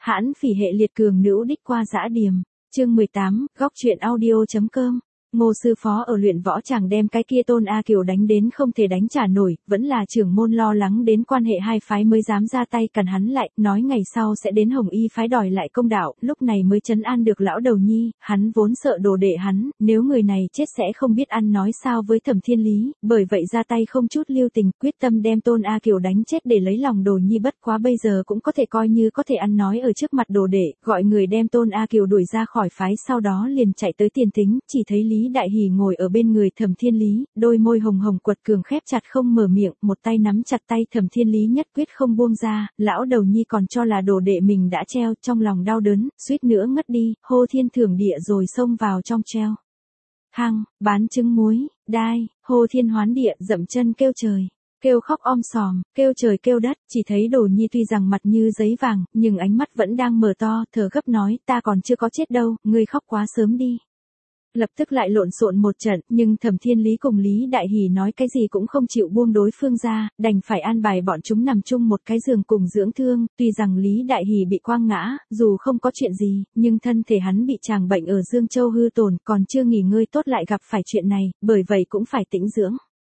Hãn phỉ hệ liệt cường nữ đích qua dã điềm. Chương 18, góc truyện audio.com. Ngô sư phó ở luyện võ chàng đem cái kia Tôn A Kiều đánh đến không thể đánh trả nổi, vẫn là trưởng môn lo lắng đến quan hệ hai phái mới dám ra tay cản hắn lại, nói ngày sau sẽ đến Hồng Y phái đòi lại công đạo, lúc này mới trấn an được lão đầu nhi, hắn vốn sợ đồ đệ hắn, nếu người này chết sẽ không biết ăn nói sao với Thẩm Thiên Lý, bởi vậy ra tay không chút lưu tình, quyết tâm đem Tôn A Kiều đánh chết để lấy lòng đồ nhi, bất quá bây giờ cũng có thể coi như có thể ăn nói ở trước mặt đồ đệ, gọi người đem Tôn A Kiều đuổi ra khỏi phái, sau đó liền chạy tới Tiền Tính, chỉ thấy Lý Đại Hỉ ngồi ở bên người Thẩm Thiên Lý, đôi môi hồng hồng quật cường khép chặt không mở miệng, một tay nắm chặt tay Thẩm Thiên Lý nhất quyết không buông ra, lão đầu nhi còn cho là đồ đệ mình đã treo, trong lòng đau đớn, suýt nữa ngất đi, hô thiên thưởng địa rồi xông vào trong treo. Hăng, bán trứng muối, đai, hô thiên hoán địa, dậm chân kêu trời. Kêu khóc om sòm, kêu trời kêu đất, chỉ thấy đồ nhi tuy rằng mặt như giấy vàng, nhưng ánh mắt vẫn đang mở to, thở gấp nói, ta còn chưa có chết đâu, ngươi khóc quá sớm đi. Lập tức lại lộn xộn một trận, nhưng Thẩm Thiên Lý cùng Lý Đại Hỉ nói cái gì cũng không chịu buông đối phương ra, đành phải an bài bọn chúng nằm chung một cái giường cùng dưỡng thương, tuy rằng Lý Đại Hỉ bị quăng ngã, dù không có chuyện gì, nhưng thân thể hắn bị tràng bệnh ở Dương Châu hư tổn, còn chưa nghỉ ngơi tốt lại gặp phải chuyện này, bởi vậy cũng phải tĩnh dưỡng.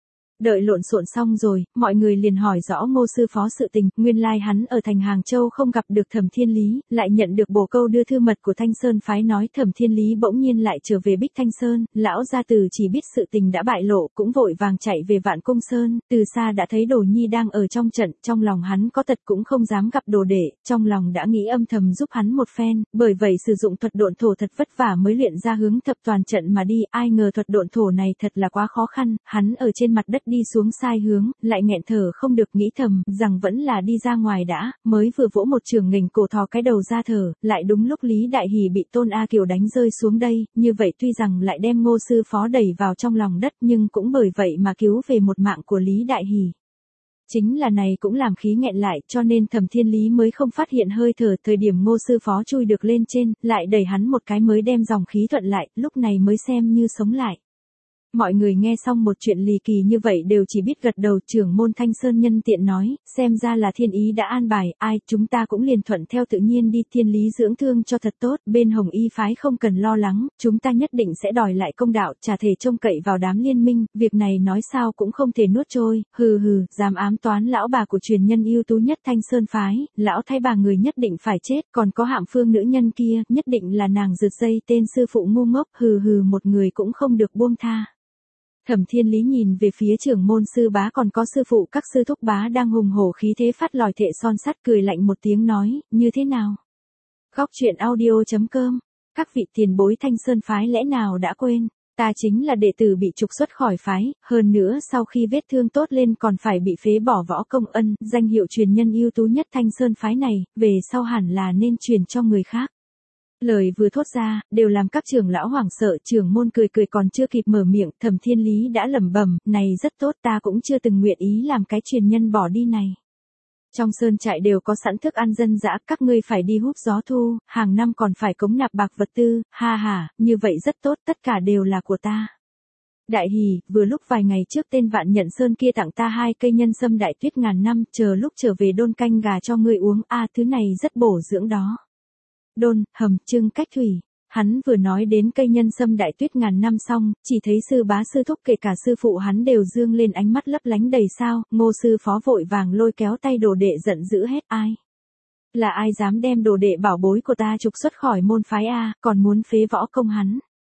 Đợi lộn xộn xong rồi, mọi người liền hỏi rõ Ngô sư phó sự tình, nguyên lai hắn ở thành Hàng Châu không gặp được Thẩm Thiên Lý, lại nhận được bổ câu đưa thư mật của Thanh Sơn phái nói Thẩm Thiên Lý bỗng nhiên lại trở về Bích Thanh Sơn, lão gia tử chỉ biết sự tình đã bại lộ, cũng vội vàng chạy về Vạn Cung Sơn, từ xa đã thấy Đồ Nhi đang ở trong trận, trong lòng hắn có tật cũng không dám gặp đồ đệ, trong lòng đã nghĩ âm thầm giúp hắn một phen, bởi vậy sử dụng thuật độn thổ thật vất vả mới luyện ra hướng thập toàn trận mà đi, ai ngờ thuật độn thổ này thật là quá khó khăn, hắn ở trên mặt đất đi xuống sai hướng, lại nghẹn thở không được, nghĩ thầm, rằng vẫn là đi ra ngoài đã, mới vừa vỗ một trường nghình cổ thò cái đầu ra thở, lại đúng lúc Lý Đại Hỉ bị Tôn A Kiều đánh rơi xuống đây, như vậy tuy rằng lại đem Ngô sư phó đẩy vào trong lòng đất nhưng cũng bởi vậy mà cứu về một mạng của Lý Đại Hỉ. Chính là này cũng làm khí nghẹn lại, cho nên Thẩm Thiên Lý mới không phát hiện hơi thở, thời điểm Ngô sư phó chui được lên trên, lại đẩy hắn một cái mới đem dòng khí thuận lại, lúc này mới xem như sống lại. Mọi người nghe xong một chuyện lì kỳ như vậy đều chỉ biết gật đầu. Trưởng môn Thanh Sơn nhân tiện nói, xem ra là thiên ý đã an bài, ai, chúng ta cũng liền thuận theo tự nhiên đi, Thiên Lý dưỡng thương cho thật tốt, bên Hồng Y phái không cần lo lắng, chúng ta nhất định sẽ đòi lại công đạo, chả thể trông cậy vào đám liên minh, việc này nói sao cũng không thể nuốt trôi, hừ hừ, dám ám toán lão bà của truyền nhân ưu tú nhất Thanh Sơn phái, lão thay bà người nhất định phải chết, còn có Hạm Phương nữ nhân kia, nhất định là nàng rượt dây tên sư phụ ngu ngốc, hừ hừ, một người cũng không được buông tha. Thẩm Thiên Lý nhìn về phía trưởng môn sư bá còn có sư phụ các sư thúc bá đang hùng hổ khí thế phát lòi thệ son sắt, cười lạnh một tiếng nói, như thế nào? Góc truyện audio.com. Các vị tiền bối Thanh Sơn phái lẽ nào đã quên, ta chính là đệ tử bị trục xuất khỏi phái, hơn nữa sau khi vết thương tốt lên còn phải bị phế bỏ võ công ân, danh hiệu truyền nhân ưu tú nhất Thanh Sơn phái này, về sau hẳn là nên truyền cho người khác. Lời vừa thốt ra, đều làm các trưởng lão hoảng sợ, trưởng môn cười cười còn chưa kịp mở miệng, Thẩm Thiên Lý đã lẩm bẩm, này rất tốt, ta cũng chưa từng nguyện ý làm cái truyền nhân bỏ đi này. Trong sơn trại đều có sẵn thức ăn dân dã, các ngươi phải đi hút gió thu, hàng năm còn phải cống nạp bạc vật tư, ha ha, như vậy rất tốt, tất cả đều là của ta. Đại Hỉ, vừa lúc vài ngày trước tên Vạn Nhận Sơn kia tặng ta 2 cây nhân sâm đại tuyết ngàn năm, chờ lúc trở về đôn canh gà cho ngươi uống, thứ này rất bổ dưỡng đó. Đôn, hầm, trưng cách thủy. Hắn vừa nói đến cây nhân sâm đại tuyết ngàn năm xong, chỉ thấy sư bá sư thúc kể cả sư phụ hắn đều dương lên ánh mắt lấp lánh đầy sao, Ngô sư phó vội vàng lôi kéo tay đồ đệ giận dữ hết, ai? Là ai dám đem đồ đệ bảo bối của ta trục xuất khỏi môn phái còn muốn phế võ công hắn?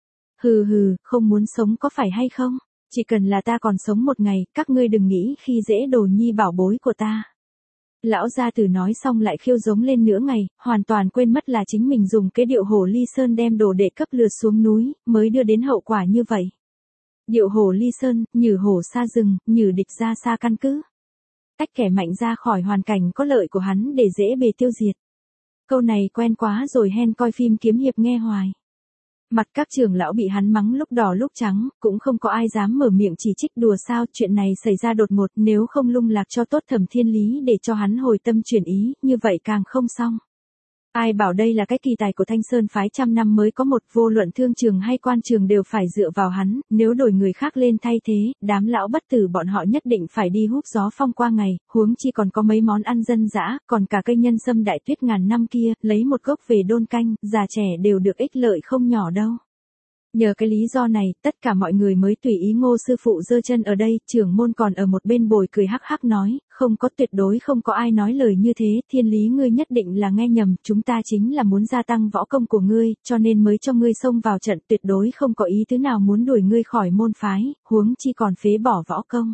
Hừ hừ, không muốn sống có phải hay không? Chỉ cần là ta còn sống một ngày, các ngươi đừng nghĩ khi dễ đồ nhi bảo bối của ta. Lão gia tử nói xong lại khiêu giống lên nửa ngày, hoàn toàn quên mất là chính mình dùng cái điệu hổ ly sơn đem đồ đệ cấp lừa xuống núi, mới đưa đến hậu quả như vậy. Điệu hổ ly sơn, nhử hổ xa rừng, nhử địch ra xa căn cứ. Tách kẻ mạnh ra khỏi hoàn cảnh có lợi của hắn để dễ bề tiêu diệt. Câu này quen quá rồi, hen coi phim kiếm hiệp nghe hoài. Mặt các trưởng lão bị hắn mắng lúc đỏ lúc trắng, cũng không có ai dám mở miệng chỉ trích, đùa sao, chuyện này xảy ra đột ngột, nếu không lung lạc cho tốt Thẩm Thiên Lý để cho hắn hồi tâm chuyển ý, như vậy càng không xong. Ai bảo đây là cái kỳ tài của Thanh Sơn phái trăm năm mới có một, vô luận thương trường hay quan trường đều phải dựa vào hắn, nếu đổi người khác lên thay thế, đám lão bất tử bọn họ nhất định phải đi húp gió phong qua ngày, huống chi còn có mấy món ăn dân dã, còn cả cây nhân sâm đại tuyết ngàn năm kia, lấy một gốc về đôn canh, già trẻ đều được ích lợi không nhỏ đâu. Nhờ cái lý do này, tất cả mọi người mới tùy ý Ngô sư phụ giơ chân ở đây, trưởng môn còn ở một bên bồi cười hắc hắc nói, không có, tuyệt đối không có ai nói lời như thế, Thiên Lý ngươi nhất định là nghe nhầm, chúng ta chính là muốn gia tăng võ công của ngươi, cho nên mới cho ngươi xông vào trận, tuyệt đối không có ý thứ nào muốn đuổi ngươi khỏi môn phái, huống chi còn phế bỏ võ công.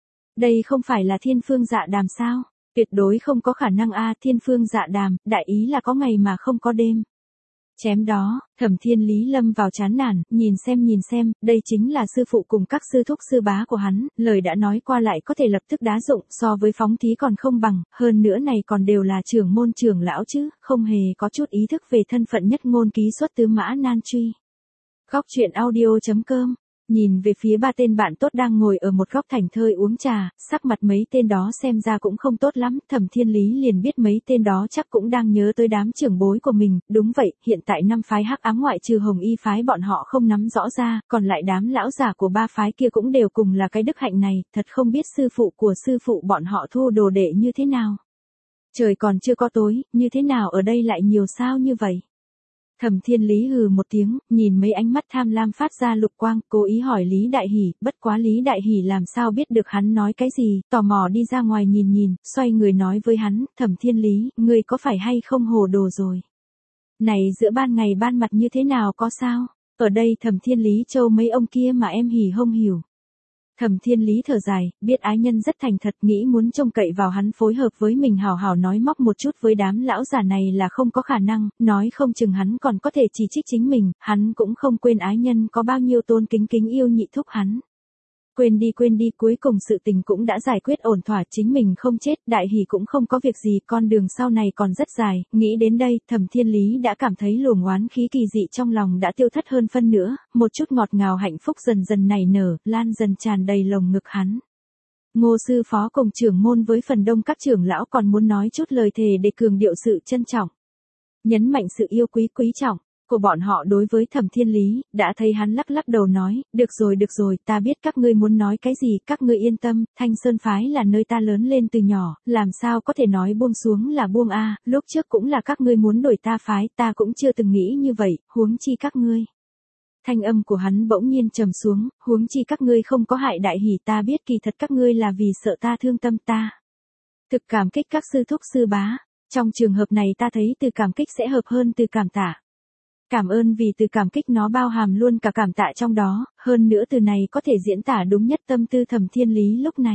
Đây không phải là Thiên Phương Dạ Đàm sao? Tuyệt đối không có khả năng a, Thiên Phương Dạ Đàm, đại ý là có ngày mà không có đêm. Chém đó, Thẩm Thiên Lý lâm vào chán nản, nhìn xem, đây chính là sư phụ cùng các sư thúc sư bá của hắn, lời đã nói qua lại có thể lập tức đá dụng, so với phóng thí còn không bằng, hơn nữa này còn đều là trưởng môn trưởng lão chứ, không hề có chút ý thức về thân phận nhất ngôn ký xuất tứ mã nan truy. Góc truyện audio.com. Nhìn về phía ba tên bạn tốt đang ngồi ở một góc thảnh thơi uống trà, sắc mặt mấy tên đó xem ra cũng không tốt lắm, Thẩm Thiên Lý liền biết mấy tên đó chắc cũng đang nhớ tới đám trưởng bối của mình, đúng vậy, hiện tại 5 phái hắc ám ngoại trừ Hồng Y phái bọn họ không nắm rõ ra, còn lại đám lão giả của 3 phái kia cũng đều cùng là cái đức hạnh này, thật không biết sư phụ của sư phụ bọn họ thu đồ đệ như thế nào. Trời còn chưa có tối, như thế nào ở đây lại nhiều sao như vậy? Thẩm Thiên Lý hừ một tiếng, nhìn mấy ánh mắt tham lam phát ra lục quang, cố ý hỏi Lý Đại Hỷ, bất quá Lý Đại Hỷ làm sao biết được hắn nói cái gì, tò mò đi ra ngoài nhìn, xoay người nói với hắn, Thẩm Thiên Lý, ngươi có phải hay không hồ đồ rồi? Này giữa ban ngày ban mặt như thế nào có sao? Ở đây Thẩm Thiên Lý châu mấy ông kia mà em hỉ không hiểu. Thẩm Thiên Lý thở dài, biết ái nhân rất thành thật, nghĩ muốn trông cậy vào hắn phối hợp với mình hào hào nói móc một chút với đám lão già này là không có khả năng, nói không chừng hắn còn có thể chỉ trích chính mình, hắn cũng không quên ái nhân có bao nhiêu tôn kính yêu nhị thúc hắn. Quên đi, cuối cùng sự tình cũng đã giải quyết ổn thỏa, chính mình không chết, Đại Hỷ cũng không có việc gì, con đường sau này còn rất dài, nghĩ đến đây, Thẩm Thiên Lý đã cảm thấy luồng oán khí kỳ dị trong lòng đã tiêu thất hơn phân nữa, một chút ngọt ngào hạnh phúc dần dần nảy nở, lan dần tràn đầy lồng ngực hắn. Ngô sư phó cùng trưởng môn với phần đông các trưởng lão còn muốn nói chút lời thề để cường điệu sự trân trọng, nhấn mạnh sự yêu quý trọng của bọn họ đối với Thẩm Thiên Lý, đã thấy hắn lắc đầu nói, được rồi, ta biết các ngươi muốn nói cái gì, các ngươi yên tâm, Thanh Sơn phái là nơi ta lớn lên từ nhỏ, làm sao có thể nói buông xuống là buông a, lúc trước cũng là các ngươi muốn đổi ta phái, ta cũng chưa từng nghĩ như vậy, huống chi các ngươi. Thanh âm của hắn bỗng nhiên trầm xuống, huống chi các ngươi không có hại Đại Hỷ, ta biết kỳ thật các ngươi là vì sợ ta thương tâm ta. Thực cảm kích các sư thúc sư bá, trong trường hợp này ta thấy từ cảm kích sẽ hợp hơn từ cảm tạ. Cảm ơn vì từ cảm kích nó bao hàm luôn cả cảm tạ trong đó, hơn nữa từ này có thể diễn tả đúng nhất tâm tư Thẩm Thiên Lý lúc này.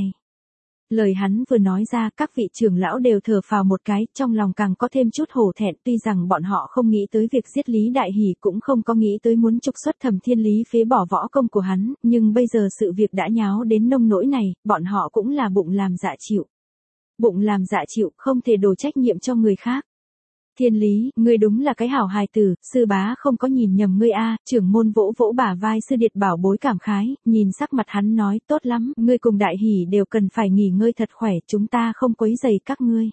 Lời hắn vừa nói ra, các vị trưởng lão đều thở phào một cái, trong lòng càng có thêm chút hổ thẹn, tuy rằng bọn họ không nghĩ tới việc giết Lý Đại Hỷ, cũng không có nghĩ tới muốn trục xuất Thẩm Thiên Lý phế bỏ võ công của hắn, nhưng bây giờ sự việc đã nháo đến nông nỗi này, bọn họ cũng là bụng làm dạ chịu. Bụng làm dạ chịu, không thể đổ trách nhiệm cho người khác. Thiên Lý, ngươi đúng là cái hảo hài tử, sư bá không có nhìn nhầm ngươi a, trưởng môn vỗ bả vai sư điệt bảo bối cảm khái, nhìn sắc mặt hắn nói, tốt lắm, ngươi cùng Đại Hỷ đều cần phải nghỉ ngơi thật khỏe, chúng ta không quấy rầy các ngươi.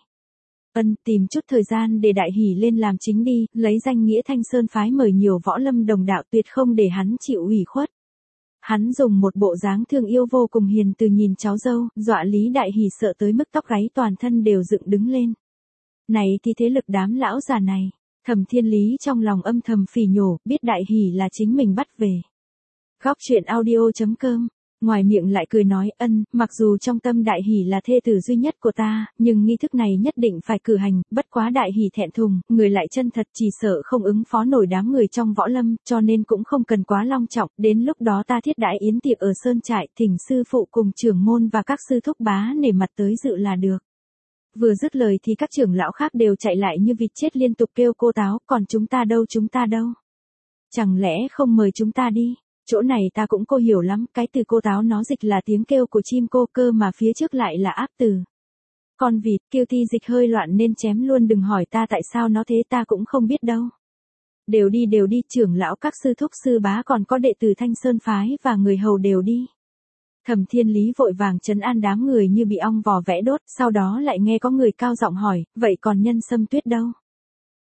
Tìm chút thời gian để Đại Hỷ lên làm chính đi, lấy danh nghĩa Thanh Sơn phái mời nhiều võ lâm đồng đạo, tuyệt không để hắn chịu ủy khuất. Hắn dùng một bộ dáng thương yêu vô cùng hiền từ nhìn cháu dâu, dọa Lý Đại Hỷ sợ tới mức tóc gáy toàn thân đều dựng đứng lên. Này thì thế lực đám lão già này, Thẩm Thiên Lý trong lòng âm thầm phỉ nhổ, biết Đại Hỷ là chính mình bắt về. Góc truyện audio.com, ngoài miệng lại cười nói, mặc dù trong tâm Đại Hỷ là thê tử duy nhất của ta, nhưng nghi thức này nhất định phải cử hành, bất quá Đại Hỷ thẹn thùng, người lại chân thật chỉ sợ không ứng phó nổi đám người trong võ lâm, cho nên cũng không cần quá long trọng, đến lúc đó ta thiết đãi yến tiệc ở sơn trại, thỉnh sư phụ cùng trưởng môn và các sư thúc bá nể mặt tới dự là được. Vừa dứt lời thì các trưởng lão khác đều chạy lại như vịt chết liên tục kêu cô táo, còn chúng ta đâu? Chẳng lẽ không mời chúng ta đi? Chỗ này ta cũng cô hiểu lắm, cái từ cô táo nó dịch là tiếng kêu của chim cô cơ mà phía trước lại là áp từ. Con vịt kêu thi dịch hơi loạn nên chém luôn, đừng hỏi ta tại sao nó thế, ta cũng không biết đâu. Đều đi, trưởng lão các sư thúc sư bá còn có đệ tử Thanh Sơn phái và người hầu đều đi. Thẩm Thiên Lý vội vàng trấn an đám người như bị ong vò vẽ đốt, sau đó lại nghe có người cao giọng hỏi, vậy còn nhân sâm tuyết đâu?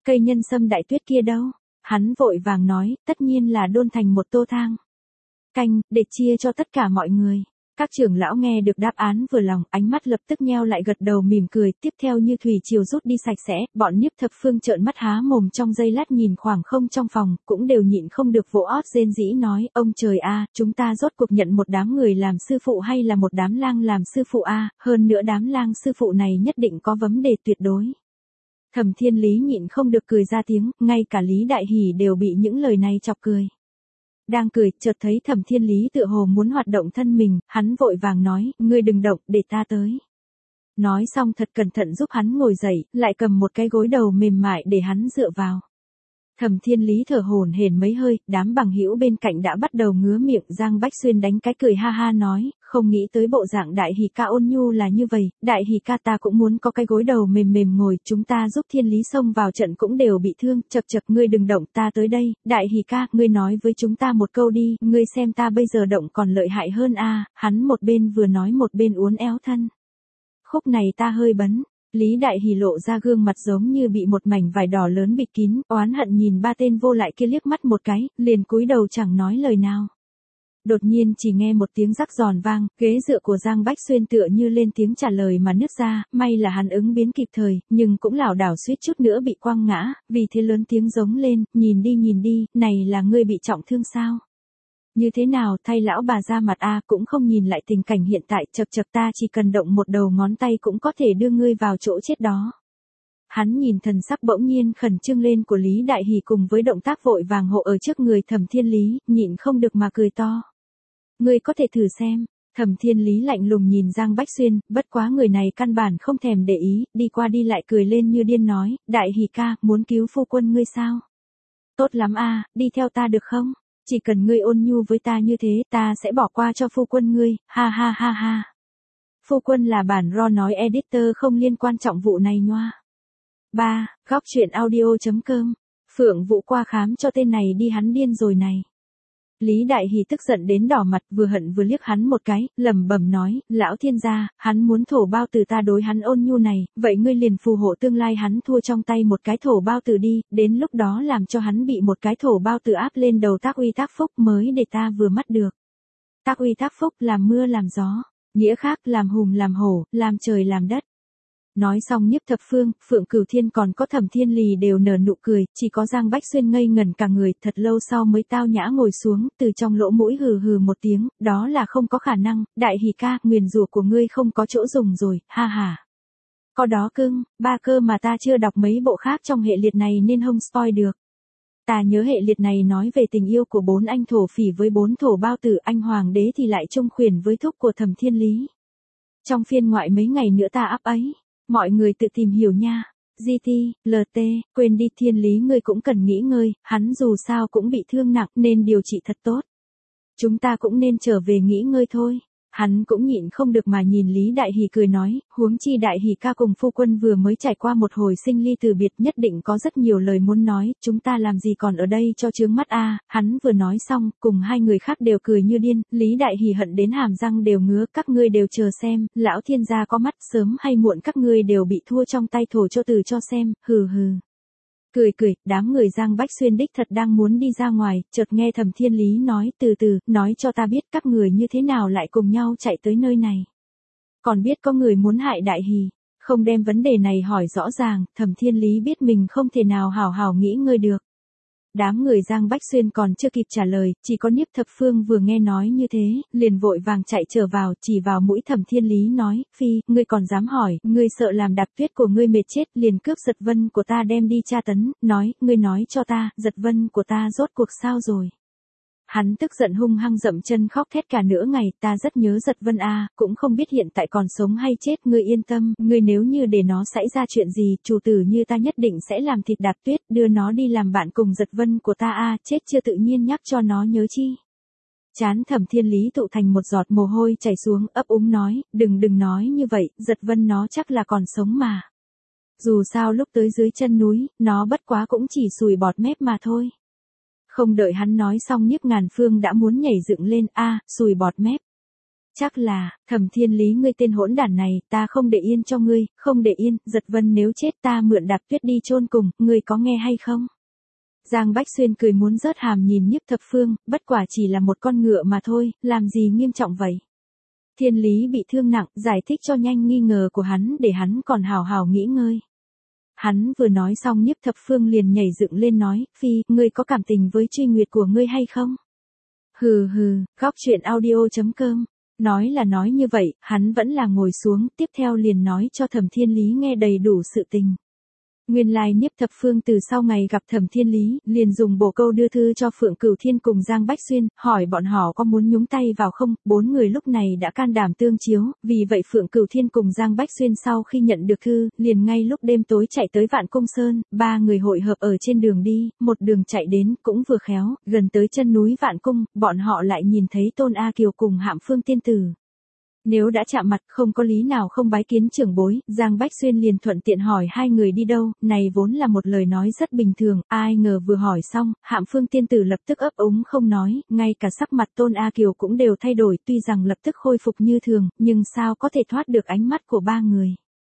Cây nhân sâm đại tuyết kia đâu? Hắn vội vàng nói, tất nhiên là đôn thành một tô thang canh, để chia cho tất cả mọi người. Các trưởng lão nghe được đáp án vừa lòng, ánh mắt lập tức nheo lại gật đầu mỉm cười, tiếp theo như thủy triều rút đi sạch sẽ, bọn Niếp Thập Phương trợn mắt há mồm trong giây lát nhìn khoảng không trong phòng, cũng đều nhịn không được vỗ ót rên rỉ nói, ông trời a, chúng ta rốt cuộc nhận một đám người làm sư phụ hay là một đám lang làm sư phụ a, hơn nữa đám lang sư phụ này nhất định có vấn đề tuyệt đối. Thẩm Thiên Lý nhịn không được cười ra tiếng, ngay cả Lý Đại Hỷ đều bị những lời này chọc cười. Đang cười, chợt thấy Thẩm Thiên Lý tựa hồ muốn hoạt động thân mình, hắn vội vàng nói, ngươi đừng động, để ta tới. Nói xong thật cẩn thận giúp hắn ngồi dậy, lại cầm một cái gối đầu mềm mại để hắn dựa vào. Thẩm Thiên Lý thở hổn hển mấy hơi, đám bằng hữu bên cạnh đã bắt đầu ngứa miệng, Giang Bách Xuyên đánh cái cười ha ha nói, không nghĩ tới bộ dạng Đại Hỷ ca ôn nhu là như vậy, Đại Hỷ ca ta cũng muốn có cái gối đầu mềm mềm ngồi, chúng ta giúp Thiên Lý xông vào trận cũng đều bị thương, chậc chậc ngươi đừng động, ta tới đây, Đại Hỷ ca, ngươi nói với chúng ta một câu đi, ngươi xem ta bây giờ động còn lợi hại hơn a, hắn một bên vừa nói một bên uốn éo thân. Khúc này ta hơi bấn. Lý Đại Hỷ lộ ra gương mặt giống như bị một mảnh vải đỏ lớn bịt kín, oán hận nhìn ba tên vô lại kia liếc mắt một cái, liền cúi đầu chẳng nói lời nào. Đột nhiên chỉ nghe một tiếng rắc giòn vang, ghế dựa của Giang Bách Xuyên tựa như lên tiếng trả lời mà nứt ra, may là hắn ứng biến kịp thời, nhưng cũng lảo đảo suýt chút nữa bị quăng ngã, vì thế lớn tiếng giống lên, nhìn đi, này là ngươi bị trọng thương sao? Như thế nào thay lão bà ra mặt a, cũng không nhìn lại tình cảnh hiện tại, chậc chậc ta chỉ cần động một đầu ngón tay cũng có thể đưa ngươi vào chỗ chết đó. Hắn nhìn thần sắc bỗng nhiên khẩn trương lên của Lý Đại Hỷ cùng với động tác vội vàng hộ ở trước người Thẩm Thiên Lý, nhịn không được mà cười to. Ngươi có thể thử xem. Thẩm Thiên Lý lạnh lùng nhìn Giang Bách Xuyên, bất quá người này căn bản không thèm để ý, đi qua đi lại cười lên như điên nói, Đại Hỷ ca, muốn cứu phu quân ngươi sao? Tốt lắm a, đi theo ta được không? Chỉ cần ngươi ôn nhu với ta như thế, ta sẽ bỏ qua cho phu quân ngươi, ha ha ha ha. Phu quân là bản Ro nói editor không liên quan trọng vụ này nhoa. 3. Góc truyện audio.com. Phượng Vũ qua khám cho tên này đi hắn điên rồi này. Lý Đại Hỷ tức giận đến đỏ mặt, vừa hận vừa liếc hắn một cái, lẩm bẩm nói, lão thiên gia, hắn muốn thổ bao tử ta đối hắn ôn nhu này, vậy ngươi liền phù hộ tương lai hắn thua trong tay một cái thổ bao tử đi, đến lúc đó làm cho hắn bị một cái thổ bao tử áp lên đầu tác uy tác phúc mới để ta vừa mắt được. Tác uy tác phúc làm mưa làm gió, nghĩa khác làm hùm làm hổ, làm trời làm đất. Nói xong Nhiếp Thập Phương, Phượng Cửu Thiên còn có Thẩm Thiên Lì đều nở nụ cười, chỉ có Giang Bách Xuyên ngây ngẩn cả người, thật lâu sau mới tao nhã ngồi xuống, từ trong lỗ mũi hừ hừ một tiếng, đó là không có khả năng, Đại Hỷ ca, nguyền rủa của ngươi không có chỗ dùng rồi, ha ha. Có đó cưng, ba cơ mà ta chưa đọc mấy bộ khác trong hệ liệt này nên không spoil được. Ta nhớ hệ liệt này nói về tình yêu của 4 anh thổ phỉ với 4 thổ bao tử, anh hoàng đế thì lại chung khuyển với thúc của Thẩm Thiên Lý. Trong phiên ngoại mấy ngày nữa ta up ấy. Mọi người tự tìm hiểu nha. GT, LT, quên đi Thiên Lý ngươi cũng cần nghỉ ngơi, hắn dù sao cũng bị thương nặng nên điều trị thật tốt. Chúng ta cũng nên trở về nghỉ ngơi thôi. Hắn cũng nhịn không được mà nhìn Lý Đại Hỷ cười nói, huống chi Đại Hỷ ca cùng phu quân vừa mới trải qua một hồi sinh ly từ biệt nhất định có rất nhiều lời muốn nói, chúng ta làm gì còn ở đây cho chướng mắt a. Hắn vừa nói xong, cùng hai người khác đều cười như điên, Lý Đại Hỷ hận đến hàm răng đều ngứa, các ngươi đều chờ xem, lão thiên gia có mắt, sớm hay muộn các ngươi đều bị thua trong tay thổ cho từ cho xem, hừ hừ. Cười, đám người Giang Bách Xuyên đích thật đang muốn đi ra ngoài, chợt nghe Thẩm Thiên Lý nói, từ từ, nói cho ta biết các người như thế nào lại cùng nhau chạy tới nơi này. Còn biết có người muốn hại Đại Hỷ, không đem vấn đề này hỏi rõ ràng, Thẩm Thiên Lý biết mình không thể nào hảo hảo nghĩ ngơi được. Đám người Giang Bách Xuyên còn chưa kịp trả lời, chỉ có Niếp Thập Phương vừa nghe nói như thế, liền vội vàng chạy trở vào, chỉ vào mũi Thẩm Thiên Lý nói, phi, ngươi còn dám hỏi, ngươi sợ làm Đạp Tuyết của ngươi mệt chết, liền cướp giật vân của ta đem đi tra tấn, ngươi nói cho ta, giật vân của ta rốt cuộc sao rồi. Hắn tức giận hung hăng dậm chân khóc thét cả nửa ngày, ta rất nhớ giật vân a, cũng không biết hiện tại còn sống hay chết, ngươi yên tâm, ngươi nếu như để nó xảy ra chuyện gì, chủ tử như ta nhất định sẽ làm thịt Đạp Tuyết, đưa nó đi làm bạn cùng giật vân của ta a, chết chưa tự nhiên nhắc cho nó nhớ chi. Chán Thẩm Thiên Lý tụ thành một giọt mồ hôi chảy xuống, ấp úng nói, đừng nói như vậy, giật vân nó chắc là còn sống mà. Dù sao lúc tới dưới chân núi, nó bất quá cũng chỉ sùi bọt mép mà thôi. Không đợi hắn nói xong Nhiếp Ngàn Phương đã muốn nhảy dựng lên, sùi bọt mép. Chắc là, Thẩm Thiên Lý ngươi tên hỗn đản này, ta không để yên cho ngươi, không để yên, Giật Vân nếu chết ta mượn Đạp Tuyết đi chôn cùng, ngươi có nghe hay không? Giang Bách Xuyên cười muốn rớt hàm nhìn Nhiếp Thập Phương, bất quả chỉ là một con ngựa mà thôi, làm gì nghiêm trọng vậy? Thiên Lý bị thương nặng, giải thích cho nhanh nghi ngờ của hắn để hắn còn hào hào nghỉ ngơi. Hắn vừa nói xong Nhiếp Thập Phương liền nhảy dựng lên nói, Phi, ngươi có cảm tình với Truy Nguyệt của ngươi hay không? Hừ hừ, góc chuyện audio.com. Nói là nói như vậy, hắn vẫn là ngồi xuống, tiếp theo liền nói cho Thẩm Thiên Lý nghe đầy đủ sự tình. Nguyên lai Nhiếp Thập Phương từ sau ngày gặp Thẩm Thiên Lý, liền dùng bổ câu đưa thư cho Phượng Cửu Thiên cùng Giang Bách Xuyên, hỏi bọn họ có muốn nhúng tay vào không, bốn người lúc này đã can đảm tương chiếu, vì vậy Phượng Cửu Thiên cùng Giang Bách Xuyên sau khi nhận được thư, liền ngay lúc đêm tối chạy tới Vạn Cung Sơn, ba người hội hợp ở trên đường đi, một đường chạy đến, cũng vừa khéo, gần tới chân núi Vạn Cung, bọn họ lại nhìn thấy Tôn A Kiều cùng Hạm Phương tiên tử. Nếu đã chạm mặt không có lý nào không bái kiến trưởng bối, Giang Bách Xuyên liền thuận tiện hỏi hai người đi đâu, này vốn là một lời nói rất bình thường, ai ngờ vừa hỏi xong, Hạm Phương tiên tử lập tức ấp úng không nói, ngay cả sắc mặt Tôn A Kiều cũng đều thay đổi, tuy rằng lập tức khôi phục như thường, nhưng sao có thể thoát được ánh mắt của ba người.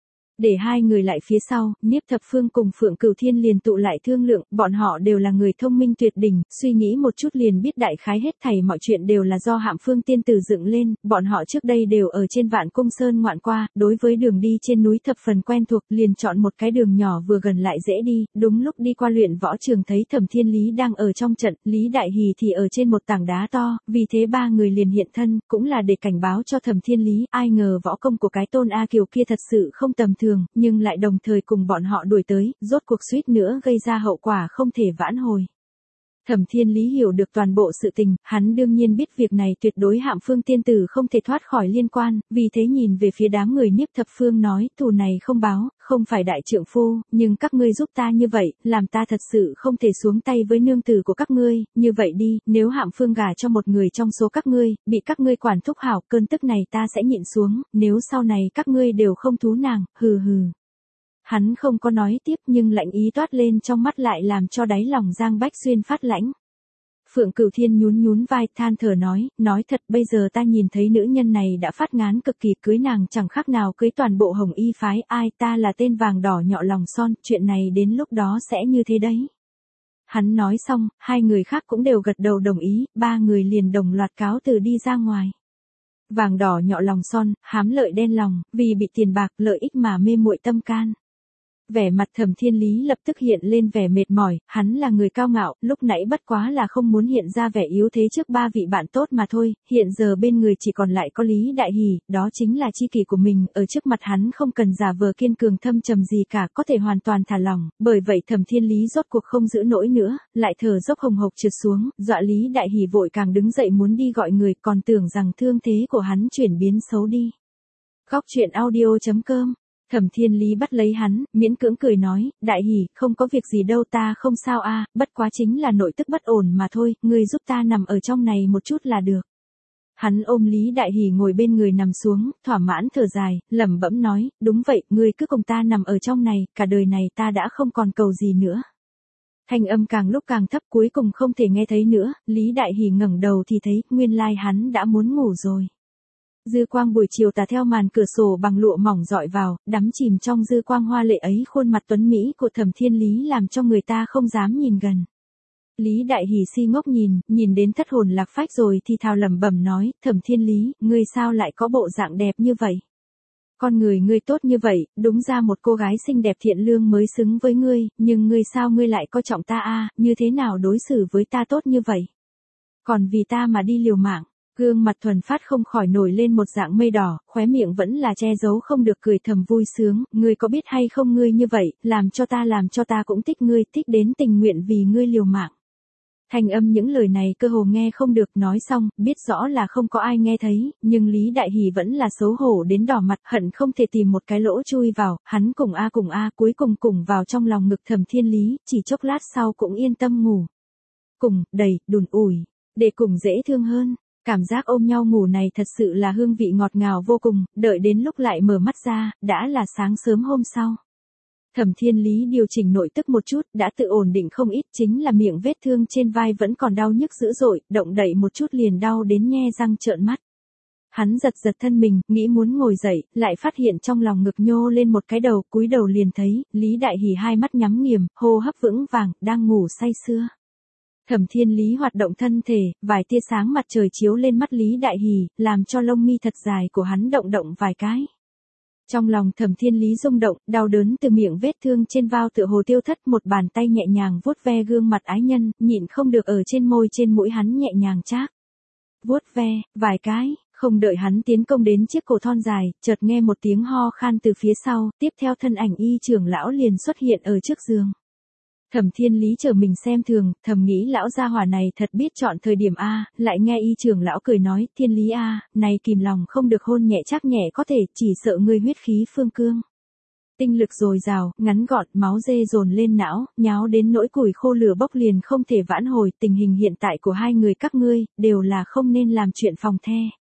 Để hai người lại phía sau, Nhiếp Thập Phương cùng Phượng Cửu Thiên liền tụ lại thương lượng, bọn họ đều là người thông minh tuyệt đỉnh, suy nghĩ một chút liền biết đại khái hết thảy mọi chuyện đều là do Hạm Phương tiên tử dựng lên, bọn họ trước đây đều ở trên Vạn Cung Sơn ngoạn qua, đối với đường đi trên núi thập phần quen thuộc, liền chọn một cái đường nhỏ vừa gần lại dễ đi, đúng lúc đi qua luyện võ trường thấy Thẩm Thiên Lý đang ở trong trận, Lý Đại Hỉ thì ở trên một tảng đá to, vì thế ba người liền hiện thân, cũng là để cảnh báo cho Thẩm Thiên Lý, ai ngờ võ công của cái Tôn A Kiều kia thật sự không tầm thường. Nhưng lại đồng thời cùng bọn họ đuổi tới, rốt cuộc suýt nữa gây ra hậu quả không thể vãn hồi. Thẩm Thiên Lý hiểu được toàn bộ sự tình, hắn đương nhiên biết việc này tuyệt đối Hạm Phương tiên tử không thể thoát khỏi liên quan, vì thế nhìn về phía đám người Nhiếp Thập Phương nói, thù này không báo, không phải đại trượng phu, nhưng các ngươi giúp ta như vậy, làm ta thật sự không thể xuống tay với nương tử của các ngươi, như vậy đi, nếu Hạm Phương gả cho một người trong số các ngươi, bị các ngươi quản thúc hảo, cơn tức này ta sẽ nhịn xuống, nếu sau này các ngươi đều không thú nàng, hừ hừ. Hắn không có nói tiếp nhưng lạnh ý toát lên trong mắt lại làm cho đáy lòng Giang Bách Xuyên phát lãnh. Phượng Cửu Thiên nhún vai than thở nói thật bây giờ ta nhìn thấy nữ nhân này đã phát ngán cực kỳ, cưới nàng chẳng khác nào cưới toàn bộ Hồng Y phái, ai ta là tên vàng đỏ nhọ lòng son, chuyện này đến lúc đó sẽ như thế đấy. Hắn nói xong, hai người khác cũng đều gật đầu đồng ý, ba người liền đồng loạt cáo từ đi ra ngoài. Vàng đỏ nhọ lòng son, hám lợi đen lòng, vì bị tiền bạc lợi ích mà mê muội tâm can. Vẻ mặt Thẩm Thiên Lý lập tức hiện lên vẻ mệt mỏi, hắn là người cao ngạo, lúc nãy bất quá là không muốn hiện ra vẻ yếu thế trước ba vị bạn tốt mà thôi, hiện giờ bên người chỉ còn lại có Lý Đại Hỉ, đó chính là tri kỷ của mình, ở trước mặt hắn không cần giả vờ kiên cường thâm trầm gì cả, có thể hoàn toàn thả lỏng, bởi vậy Thẩm Thiên Lý rốt cuộc không giữ nổi nữa, lại thở dốc hồng hộc trượt xuống, dọa Lý Đại Hỉ vội càng đứng dậy muốn đi gọi người, còn tưởng rằng thương thế của hắn chuyển biến xấu đi. Góc chuyện audio.com. Thẩm Thiên Lý bắt lấy hắn, miễn cưỡng cười nói, Đại Hỉ, không có việc gì đâu, ta không sao a, bất quá chính là nội tức bất ổn mà thôi, ngươi giúp ta nằm ở trong này một chút là được. Hắn ôm Lý Đại Hỉ ngồi bên người nằm xuống, thỏa mãn thở dài, lẩm bẩm nói, đúng vậy, ngươi cứ cùng ta nằm ở trong này, cả đời này ta đã không còn cầu gì nữa. Thanh âm càng lúc càng thấp cuối cùng không thể nghe thấy nữa, Lý Đại Hỉ ngẩng đầu thì thấy, nguyên lai hắn đã muốn ngủ rồi. Dư quang buổi chiều tà theo màn cửa sổ bằng lụa mỏng dọi vào, đắm chìm trong dư quang hoa lệ ấy, khuôn mặt tuấn mỹ của Thẩm Thiên Lý làm cho người ta không dám nhìn gần. Lý Đại Hỉ si ngốc nhìn đến thất hồn lạc phách rồi thì thào lẩm bẩm nói, Thẩm Thiên Lý, ngươi sao lại có bộ dạng đẹp như vậy? Con người ngươi tốt như vậy, đúng ra một cô gái xinh đẹp thiện lương mới xứng với ngươi, nhưng ngươi sao ngươi lại coi trọng ta a, như thế nào đối xử với ta tốt như vậy? Còn vì ta mà đi liều mạng. Gương mặt thuần phát không khỏi nổi lên một dạng mây đỏ, khóe miệng vẫn là che giấu không được cười thầm vui sướng, ngươi có biết hay không ngươi như vậy, làm cho ta cũng thích ngươi, thích đến tình nguyện vì ngươi liều mạng. Thanh âm những lời này cơ hồ nghe không được, nói xong, biết rõ là không có ai nghe thấy, nhưng Lý Đại Hỉ vẫn là xấu hổ đến đỏ mặt, hận không thể tìm một cái lỗ chui vào, hắn cùng a cuối cùng vào trong lòng ngực Thẩm Thiên Lý, chỉ chốc lát sau cũng yên tâm ngủ. Cùng, đầy, đùn ủi, để cùng dễ thương hơn. Cảm giác ôm nhau ngủ này thật sự là hương vị ngọt ngào vô cùng, đợi đến lúc lại mở mắt ra, đã là sáng sớm hôm sau. Thẩm Thiên Lý điều chỉnh nội tức một chút, đã tự ổn định không ít, chính là miệng vết thương trên vai vẫn còn đau nhức dữ dội, động đậy một chút liền đau đến nhe răng trợn mắt. Hắn giật giật thân mình, nghĩ muốn ngồi dậy, lại phát hiện trong lòng ngực nhô lên một cái đầu, cúi đầu liền thấy, Lý Đại Hỷ hai mắt nhắm nghiền, hô hấp vững vàng, đang ngủ say sưa. Thẩm Thiên Lý hoạt động thân thể, vài tia sáng mặt trời chiếu lên mắt Lý Đại Hỷ, làm cho lông mi thật dài của hắn động động vài cái. Trong lòng Thẩm Thiên Lý rung động, đau đớn từ miệng vết thương trên vai tựa hồ tiêu thất, một bàn tay nhẹ nhàng vuốt ve gương mặt ái nhân, nhịn không được ở trên môi trên mũi hắn nhẹ nhàng chác. Vuốt ve, vài cái, không đợi hắn tiến công đến chiếc cổ thon dài, chợt nghe một tiếng ho khan từ phía sau, tiếp theo thân ảnh Y trưởng lão liền xuất hiện ở trước giường. Thẩm Thiên Lý chờ mình xem thường, thầm nghĩ lão gia hỏa này thật biết chọn thời điểm a, lại nghe Y trưởng lão cười nói, Thiên Lý a, này kìm lòng không được hôn nhẹ chắc nhẹ có thể, chỉ sợ ngươi huyết khí phương cương. Tinh lực dồi dào, ngắn gọn, máu dê dồn lên não, nháo đến nỗi củi khô lửa bốc liền không thể vãn hồi, tình hình hiện tại của hai người các ngươi, đều là không nên làm chuyện phòng the.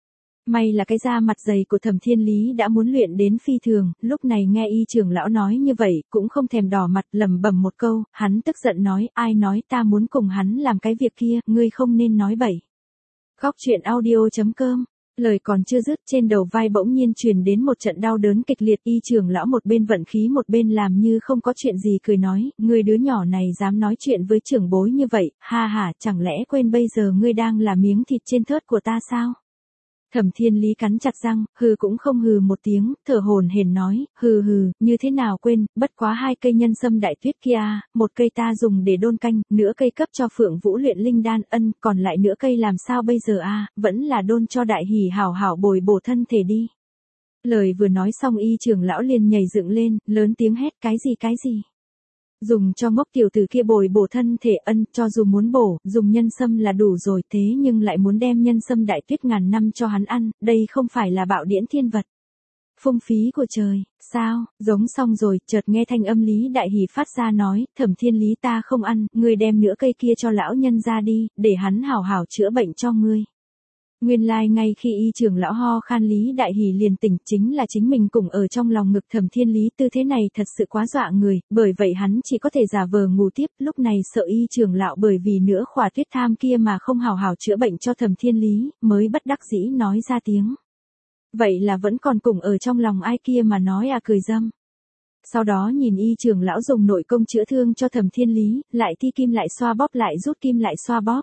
May là cái da mặt dày của Thẩm Thiên Lý đã muốn luyện đến phi thường, lúc này nghe Y trưởng lão nói như vậy, cũng không thèm đỏ mặt, lẩm bẩm một câu, hắn tức giận nói, ai nói ta muốn cùng hắn làm cái việc kia, ngươi không nên nói bậy. Góc truyện audio.com. Lời còn chưa dứt, trên đầu vai bỗng nhiên truyền đến một trận đau đớn kịch liệt. Y trưởng lão một bên vận khí một bên làm như không có chuyện gì cười nói, ngươi đứa nhỏ này dám nói chuyện với trưởng bối như vậy, ha ha, chẳng lẽ quên bây giờ ngươi đang là miếng thịt trên thớt của ta sao? Thẩm Thiên Lý cắn chặt răng, hừ cũng không hừ một tiếng, thở hổn hển nói, hừ, như thế nào quên, bất quá 2 cây nhân sâm đại tuyết kia, một cây ta dùng để đôn canh, nửa cây cấp cho Phượng Vũ luyện linh đan, còn lại nửa cây làm sao bây giờ vẫn là đôn cho Đại Hỷ hảo hảo bồi bổ thân thể đi. Lời vừa nói xong Y trưởng lão liền nhảy dựng lên, lớn tiếng hét, cái gì? Dùng cho ngốc tiểu tử kia bồi bổ thân thể, cho dù muốn bổ, dùng nhân sâm là đủ rồi, thế nhưng lại muốn đem nhân sâm đại tuyết ngàn năm cho hắn ăn, đây không phải là bạo điển thiên vật. Phung phí của trời, sao, giống xong rồi, chợt nghe thanh âm Lý Đại Hỷ phát ra nói, Thẩm Thiên Lý ta không ăn, ngươi đem nửa cây kia cho lão nhân ra đi, để hắn hảo hảo chữa bệnh cho ngươi. Nguyên lai ngay khi Y trưởng lão ho khan Lý Đại Hỷ liền tỉnh, chính là chính mình cùng ở trong lòng ngực Thẩm Thiên Lý, tư thế này thật sự quá dọa người, bởi vậy hắn chỉ có thể giả vờ ngủ tiếp, lúc này sợ Y trưởng lão bởi vì nửa khỏa tuyết tham kia mà không hào hào chữa bệnh cho Thẩm Thiên Lý, mới bất đắc dĩ nói ra tiếng. Vậy là vẫn còn cùng ở trong lòng ai kia mà nói cười dâm. Sau đó nhìn Y trưởng lão dùng nội công chữa thương cho Thẩm Thiên Lý, lại thi kim lại xoa bóp lại rút kim lại xoa bóp.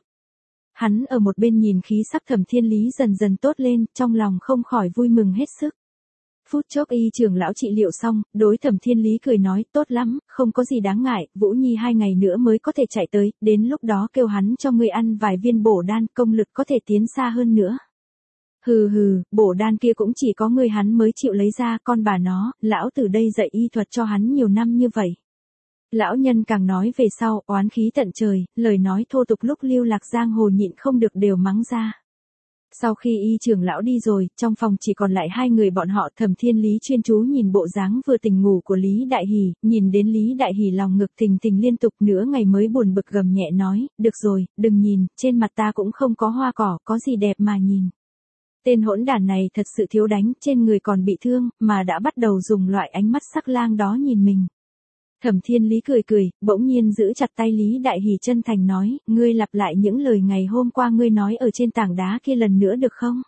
Hắn ở một bên nhìn khí sắc Thẩm Thiên Lý dần dần tốt lên, trong lòng không khỏi vui mừng hết sức. Phút chốc Y trưởng lão trị liệu xong, đối Thẩm Thiên Lý cười nói, tốt lắm, không có gì đáng ngại, Vũ Nhi 2 ngày nữa mới có thể chạy tới, đến lúc đó kêu hắn cho ngươi ăn vài viên bổ đan, công lực có thể tiến xa hơn nữa. Hừ, bổ đan kia cũng chỉ có ngươi hắn mới chịu lấy ra, con bà nó, lão từ đây dạy y thuật cho hắn nhiều năm như vậy. Lão nhân càng nói về sau, oán khí tận trời, lời nói thô tục lúc lưu lạc giang hồ nhịn không được đều mắng ra. Sau khi Y trưởng lão đi rồi, trong phòng chỉ còn lại 2 người bọn họ. Thẩm Thiên Lý chuyên chú nhìn bộ dáng vừa tỉnh ngủ của Lý Đại Hỷ, nhìn đến Lý Đại Hỷ lòng ngực thình thình liên tục, nửa ngày mới buồn bực gầm nhẹ nói, được rồi, đừng nhìn, trên mặt ta cũng không có hoa cỏ, có gì đẹp mà nhìn. Tên hỗn đản này thật sự thiếu đánh, trên người còn bị thương, mà đã bắt đầu dùng loại ánh mắt sắc lang đó nhìn mình. Thẩm Thiên Lý cười, bỗng nhiên giữ chặt tay Lý Đại Hỷ chân thành nói, ngươi lặp lại những lời ngày hôm qua ngươi nói ở trên tảng đá kia lần nữa được không?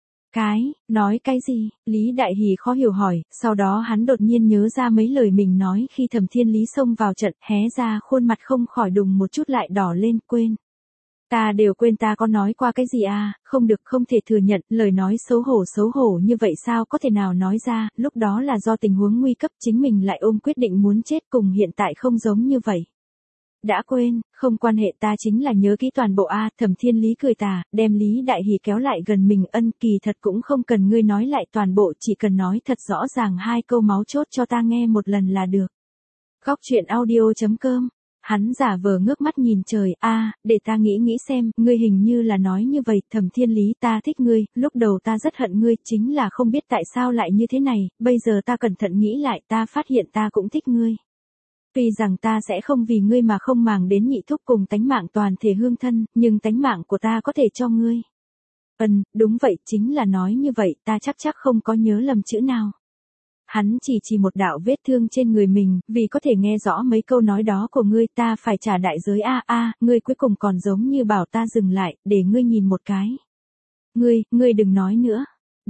Nói cái gì? Lý Đại Hỷ khó hiểu hỏi, sau đó hắn đột nhiên nhớ ra mấy lời mình nói khi Thẩm Thiên Lý xông vào trận, hé ra khuôn mặt không khỏi đùng một chút lại đỏ lên, quên. Ta đều quên ta có nói qua cái gì không được, không thể thừa nhận, lời nói xấu hổ như vậy sao có thể nào nói ra, lúc đó là do tình huống nguy cấp chính mình lại ôm quyết định muốn chết, cùng hiện tại không giống như vậy. Đã quên, không quan hệ, ta chính là nhớ kỹ toàn bộ Thẩm Thiên Lý cười tà, đem Lý Đại Hỷ kéo lại gần mình, kỳ thật cũng không cần ngươi nói lại toàn bộ, chỉ cần nói thật rõ ràng 2 câu máu chốt cho ta nghe một lần là được. Góc truyện audio.com. Hắn giả vờ ngước mắt nhìn trời, để ta nghĩ xem, ngươi hình như là nói như vậy, Thẩm Thiên Lý, ta thích ngươi, lúc đầu ta rất hận ngươi, chính là không biết tại sao lại như thế này, bây giờ ta cẩn thận nghĩ lại, ta phát hiện ta cũng thích ngươi. Tuy rằng ta sẽ không vì ngươi mà không màng đến nhị thúc cùng tánh mạng toàn thể hương thân, nhưng tánh mạng của ta có thể cho ngươi. Đúng vậy, chính là nói như vậy, ta chắc không có nhớ lầm chữ nào. Hắn chỉ một đạo vết thương trên người mình, vì có thể nghe rõ mấy câu nói đó của ngươi, ta phải trả đại giới ngươi cuối cùng còn giống như bảo ta dừng lại, để ngươi nhìn một cái. Ngươi đừng nói nữa.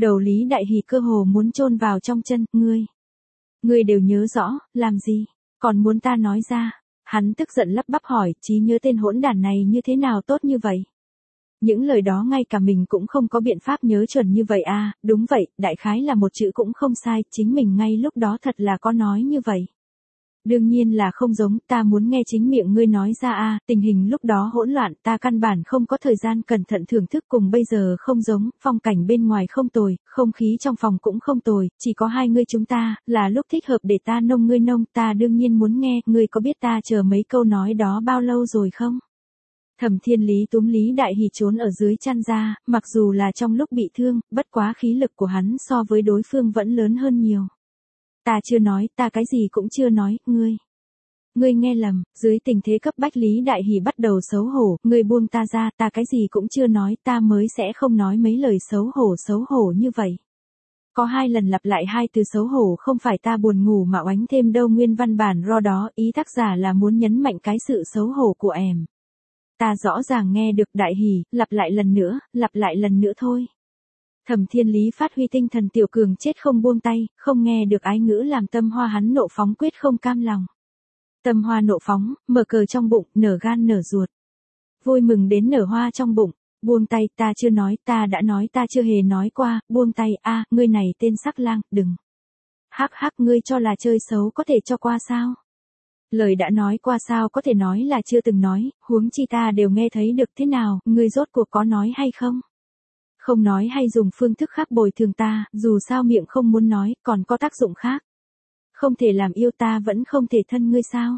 Đầu Lý Đại Hỷ cơ hồ muốn chôn vào trong chân, ngươi đều nhớ rõ, làm gì, còn muốn ta nói ra. Hắn tức giận lắp bắp hỏi, trí nhớ tên hỗn đản này như thế nào tốt như vậy? Những lời đó ngay cả mình cũng không có biện pháp nhớ chuẩn như vậy à, đúng vậy, đại khái là một chữ cũng không sai, chính mình ngay lúc đó thật là có nói như vậy. Đương nhiên là không giống, ta muốn nghe chính miệng ngươi nói ra à, tình hình lúc đó hỗn loạn, ta căn bản không có thời gian cẩn thận thưởng thức cùng bây giờ không giống, phong cảnh bên ngoài không tồi, không khí trong phòng cũng không tồi, chỉ có hai ngươi chúng ta, là lúc thích hợp để ta nông ngươi nông, ta đương nhiên muốn nghe, ngươi có biết ta chờ mấy câu nói đó bao lâu rồi không? Thẩm Thiên Lý túm Lý Đại Hỷ trốn ở dưới chăn ra, mặc dù là trong lúc bị thương, bất quá khí lực của hắn so với đối phương vẫn lớn hơn nhiều. Ta chưa nói, ta cái gì cũng chưa nói, ngươi nghe lầm, dưới tình thế cấp bách Lý Đại Hỷ bắt đầu xấu hổ, ngươi buông ta ra, ta cái gì cũng chưa nói, ta mới sẽ không nói mấy lời xấu hổ như vậy. Có 2 lần lặp lại 2 từ xấu hổ không phải ta buồn ngủ mà oánh thêm đâu, nguyên văn bản ro đó, ý tác giả là muốn nhấn mạnh cái sự xấu hổ của em. Ta rõ ràng nghe được Đại Hỷ, lặp lại lần nữa thôi. Thẩm Thiên Lý phát huy tinh thần tiểu cường chết không buông tay, không nghe được ái ngữ làm tâm hoa hắn nộ phóng quyết không cam lòng. Tâm hoa nộ phóng, mở cờ trong bụng, nở gan nở ruột. Vui mừng đến nở hoa trong bụng, buông tay, ta chưa nói, ta đã nói, ta chưa hề nói qua, buông tay, a, ngươi này tên sắc lang, đừng. Hắc hắc, ngươi cho là chơi xấu có thể cho qua sao? Lời đã nói qua sao có thể nói là chưa từng nói, huống chi ta đều nghe thấy được, thế nào, ngươi rốt cuộc có nói hay không? Không nói hay dùng phương thức khác bồi thường ta, dù sao miệng không muốn nói, còn có tác dụng khác. Không thể làm yêu ta vẫn không thể thân ngươi sao?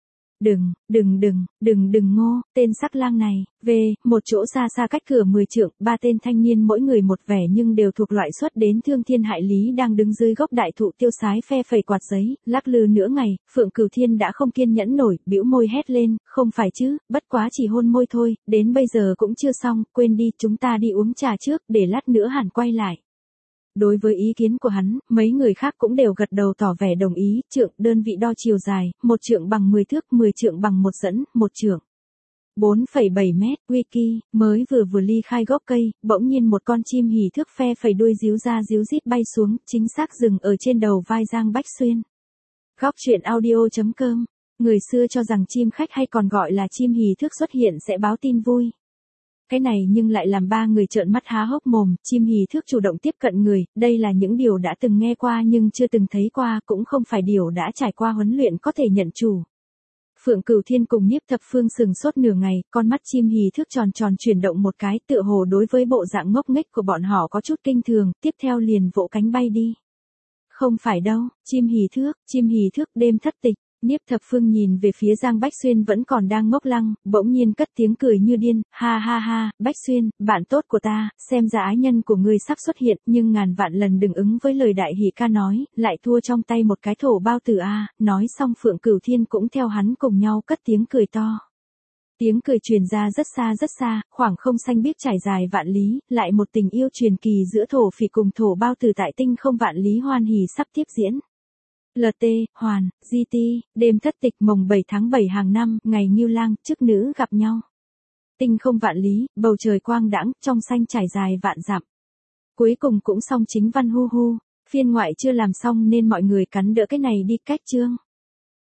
Đừng ngô, tên sắc lang này, về, một chỗ xa xa cách cửa 10 trượng, 3 tên thanh niên mỗi người một vẻ nhưng đều thuộc loại xuất đến thương thiên hại lý đang đứng dưới gốc đại thụ tiêu sái phe phẩy quạt giấy, lắc lư nửa ngày, Phượng Cửu Thiên đã không kiên nhẫn nổi, bĩu môi hét lên, không phải chứ, bất quá chỉ hôn môi thôi, đến bây giờ cũng chưa xong, quên đi, chúng ta đi uống trà trước, để lát nữa hẳn quay lại. Đối với ý kiến của hắn, mấy người khác cũng đều gật đầu tỏ vẻ đồng ý, trượng đơn vị đo chiều dài, 1 trượng bằng 10 thước, 10 trượng bằng 1 dẫn, 1 trượng. 4,7 mét, Wiki, mới vừa ly khai gốc cây, bỗng nhiên một con chim hỉ thước phe phẩy đuôi díu ra díu rít bay xuống, chính xác dừng ở trên đầu vai Giang Bách Xuyên. Góc truyện audio.com, người xưa cho rằng chim khách hay còn gọi là chim hỉ thước xuất hiện sẽ báo tin vui. Cái này nhưng lại làm 3 người trợn mắt há hốc mồm, chim hỉ thước chủ động tiếp cận người, đây là những điều đã từng nghe qua nhưng chưa từng thấy qua, cũng không phải điều đã trải qua huấn luyện có thể nhận chủ. Phượng Cửu Thiên cùng Nhiếp Thập Phương sừng sốt nửa ngày, con mắt chim hỉ thước tròn tròn chuyển động một cái, tựa hồ đối với bộ dạng ngốc nghếch của bọn họ có chút kinh thường, tiếp theo liền vỗ cánh bay đi. Không phải đâu, chim hỉ thước đêm thất tịch. Nhiếp Thập Phương nhìn về phía Giang Bách Xuyên vẫn còn đang ngốc lăng, bỗng nhiên cất tiếng cười như điên, ha ha ha, Bách Xuyên, bạn tốt của ta, xem ra ái nhân của ngươi sắp xuất hiện, nhưng ngàn vạn lần đừng ứng với lời Đại Hỷ ca nói, lại thua trong tay một cái thổ bao tử a. Nói xong Phượng Cửu Thiên cũng theo hắn cùng nhau cất tiếng cười to. Tiếng cười truyền ra rất xa, khoảng không xanh biếc trải dài vạn lý, lại một tình yêu truyền kỳ giữa thổ phỉ cùng thổ bao tử tại tinh không vạn lý hoan hỉ sắp tiếp diễn. LT, Hoàn, GT, đêm thất tịch mồng 7 tháng 7 hàng năm, ngày Ngưu Lang, chức nữ gặp nhau. Tinh không vạn lý, bầu trời quang đãng, trong xanh trải dài vạn dặm. Cuối cùng cũng xong chính văn hu hu, phiên ngoại chưa làm xong nên mọi người cắn đỡ cái này đi cách chương.